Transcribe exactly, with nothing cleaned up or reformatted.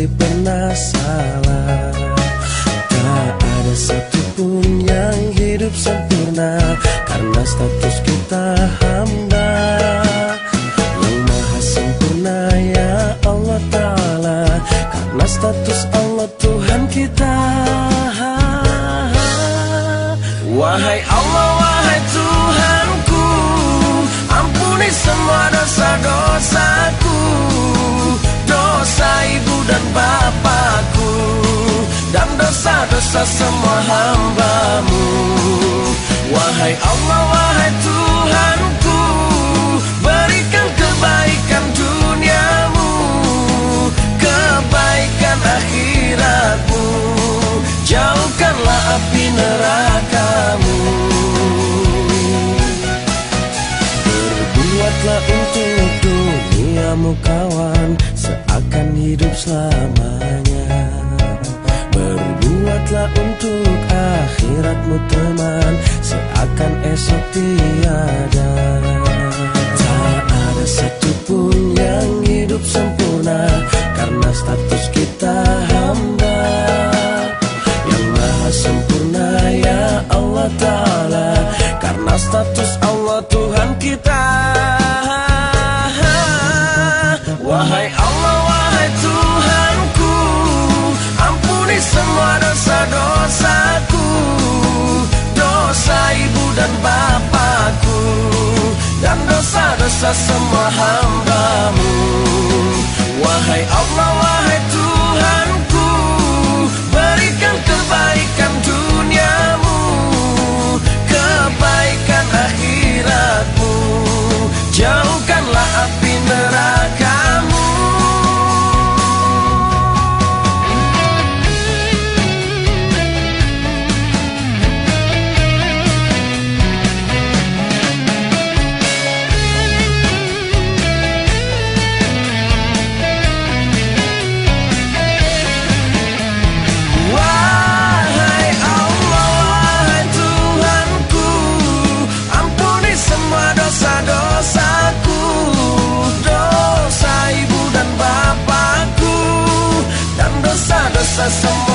pasti pernah salah. Tak ada satupun yang hidup sempurna, karena status kita hamba. Yang maha sempurna ya Allah Ta'ala, karena status Allah Tuhan kita. Wahai Allah, wahai Tuhanku, ampuni semua dosa-dosaku, dosa ibu dan bapakku, dan dosa-dosa semua hamba-Mu. Wahai Allah, wahai Tuhanku, berikan kebaikan duniamu, kebaikan akhiratmu, jauhkanlah api nerakamu. Berbuatlah untuk duniamu kawan, seakan hidup selamanya. Berbuatlah untuk akhiratmu teman, seakan esok tiada. Tak ada satupun yang hidup sempurna, karena status kita hamba. Yang maha sempurna ya Allah Ta'ala, karena status Allah Tuhan kita. Wahai Allah, wahai Tuhanku, ampuni semua dosa-dosaku, dosa ibu dan bapakku, dan dosa-dosa semua hamba-Mu. Wahai Allah, wahai Tuhanku, berikan kebaikan duniamu, kebaikan akhiratmu, jauhkanlah api nerakamu. Dosaku, dosa ibu dan bapakku, dan dosa-dosa semua